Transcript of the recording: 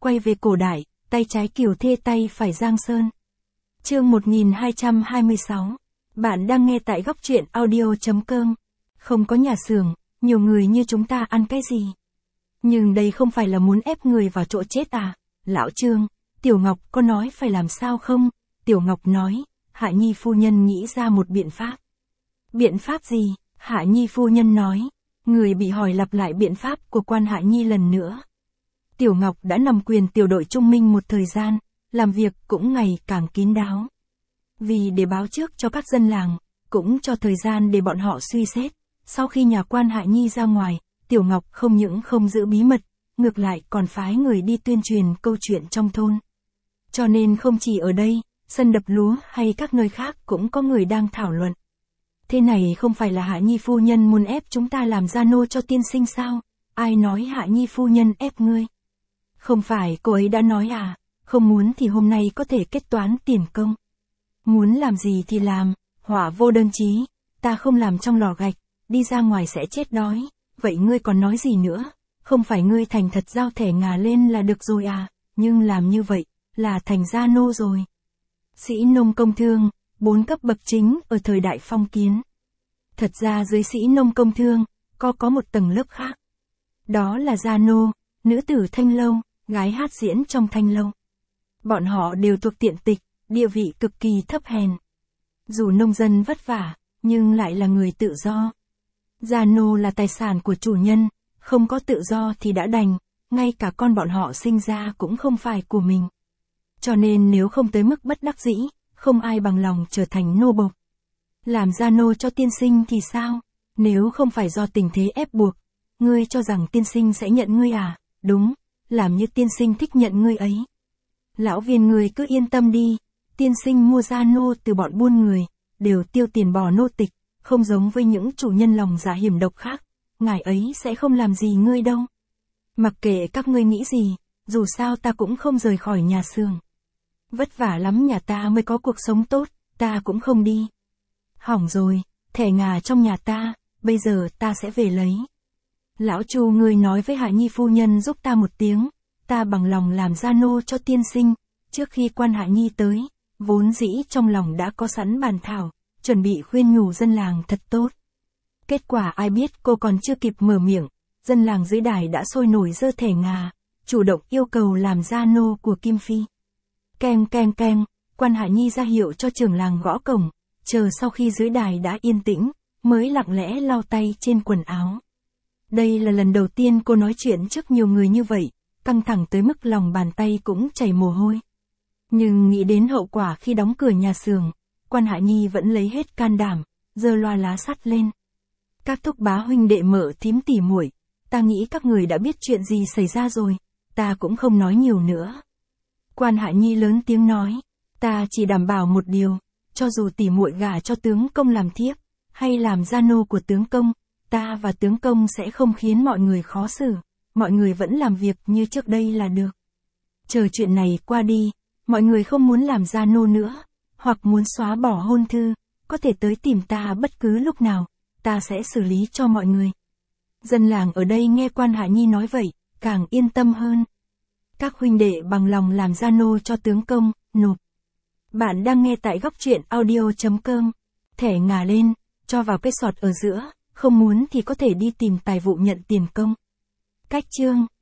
quay về cổ đại, tay trái Kiều Thê tay phải Giang Sơn. Chương 1226. Bạn đang nghe tại góc truyện audio.com. Không có nhà xưởng, nhiều người như chúng ta ăn cái gì? Nhưng đây không phải là muốn ép người vào chỗ chết à? Lão Trương, Tiểu Ngọc có nói phải làm sao không? Tiểu Ngọc nói, Hạ Nhi phu nhân nghĩ ra một biện pháp. Biện pháp gì? Hạ Nhi phu nhân nói. Người bị hỏi lặp lại biện pháp của quan Hạ Nhi lần nữa. Tiểu Ngọc đã nằm quyền tiểu đội trung minh một thời gian, làm việc cũng ngày càng kín đáo. Vì để báo trước cho các dân làng, cũng cho thời gian để bọn họ suy xét. Sau khi nhà quan Hạ Nhi ra ngoài, Tiểu Ngọc không những không giữ bí mật, ngược lại còn phái người đi tuyên truyền câu chuyện trong thôn. Cho nên không chỉ ở đây, sân đập lúa hay các nơi khác cũng có người đang thảo luận. Thế này không phải là Hạ Nhi phu nhân muốn ép chúng ta làm gia nô cho tiên sinh sao? Ai nói Hạ Nhi phu nhân ép ngươi? Không phải cô ấy đã nói à, không muốn thì hôm nay có thể kết toán tiền công. Muốn làm gì thì làm, họa vô đơn chí, ta không làm trong lò gạch, đi ra ngoài sẽ chết đói, vậy ngươi còn nói gì nữa? Không phải ngươi thành thật giao thẻ ngà lên là được rồi à, nhưng làm như vậy, là thành gia nô rồi. Sĩ nông công thương, 4 cấp bậc chính ở thời đại phong kiến. Thật ra dưới sĩ nông công thương, có một tầng lớp khác. Đó là gia nô, nữ tử thanh lâu, gái hát diễn trong thanh lâu. Bọn họ đều thuộc tiện tịch, địa vị cực kỳ thấp hèn. Dù nông dân vất vả, nhưng lại là người tự do. Gia nô là tài sản của chủ nhân, không có tự do thì đã đành, ngay cả con bọn họ sinh ra cũng không phải của mình. Cho nên nếu không tới mức bất đắc dĩ, không ai bằng lòng trở thành nô bộc. Làm gia nô cho tiên sinh thì sao? Nếu không phải do tình thế ép buộc, ngươi cho rằng tiên sinh sẽ nhận ngươi à? Đúng, làm như tiên sinh thích nhận ngươi ấy. Lão Viên ngươi cứ yên tâm đi, tiên sinh mua gia nô từ bọn buôn người, đều tiêu tiền bỏ nô tịch, không giống với những chủ nhân lòng dạ hiểm độc khác, ngài ấy sẽ không làm gì ngươi đâu. Mặc kệ các ngươi nghĩ gì, dù sao ta cũng không rời khỏi nhà xưởng. Vất vả lắm nhà ta mới có cuộc sống tốt, ta cũng không đi. Hỏng rồi, thẻ ngà trong nhà ta, bây giờ ta sẽ về lấy. Lão Chu ngươi nói với Hạ Nhi phu nhân giúp ta một tiếng, ta bằng lòng làm gia nô cho tiên sinh. Trước khi quan Hạ Nhi tới, vốn dĩ trong lòng đã có sẵn bàn thảo, chuẩn bị khuyên nhủ dân làng thật tốt. Kết quả ai biết cô còn chưa kịp mở miệng, dân làng dưới đài đã sôi nổi giơ thẻ ngà, chủ động yêu cầu làm gia nô của Kim Phi. Keng keng keng, quan Hạ Nhi ra hiệu cho trưởng làng gõ cổng, chờ sau khi dưới đài đã yên tĩnh, mới lặng lẽ lau tay trên quần áo. Đây là lần đầu tiên cô nói chuyện trước nhiều người như vậy, căng thẳng tới mức lòng bàn tay cũng chảy mồ hôi. Nhưng nghĩ đến hậu quả khi đóng cửa nhà xưởng, quan Hạ Nhi vẫn lấy hết can đảm, giơ loa lá sắt lên. Các thúc bá huynh đệ mợ thím tỉ muội, ta nghĩ các người đã biết chuyện gì xảy ra rồi, ta cũng không nói nhiều nữa. Quan Hạ Nhi lớn tiếng nói, ta chỉ đảm bảo một điều, cho dù tỉ muội gả cho tướng công làm thiếp, hay làm gia nô của tướng công, ta và tướng công sẽ không khiến mọi người khó xử, mọi người vẫn làm việc như trước đây là được. Chờ chuyện này qua đi, mọi người không muốn làm gia nô nữa, hoặc muốn xóa bỏ hôn thư, có thể tới tìm ta bất cứ lúc nào, ta sẽ xử lý cho mọi người. Dân làng ở đây nghe quan Hạ Nhi nói vậy, càng yên tâm hơn. Các huynh đệ bằng lòng làm gia nô cho tướng công, nộp. Bạn đang nghe tại góc truyện audio.com. Thẻ ngà lên, cho vào cái sọt ở giữa, không muốn thì có thể đi tìm tài vụ nhận tiền công. Cách chương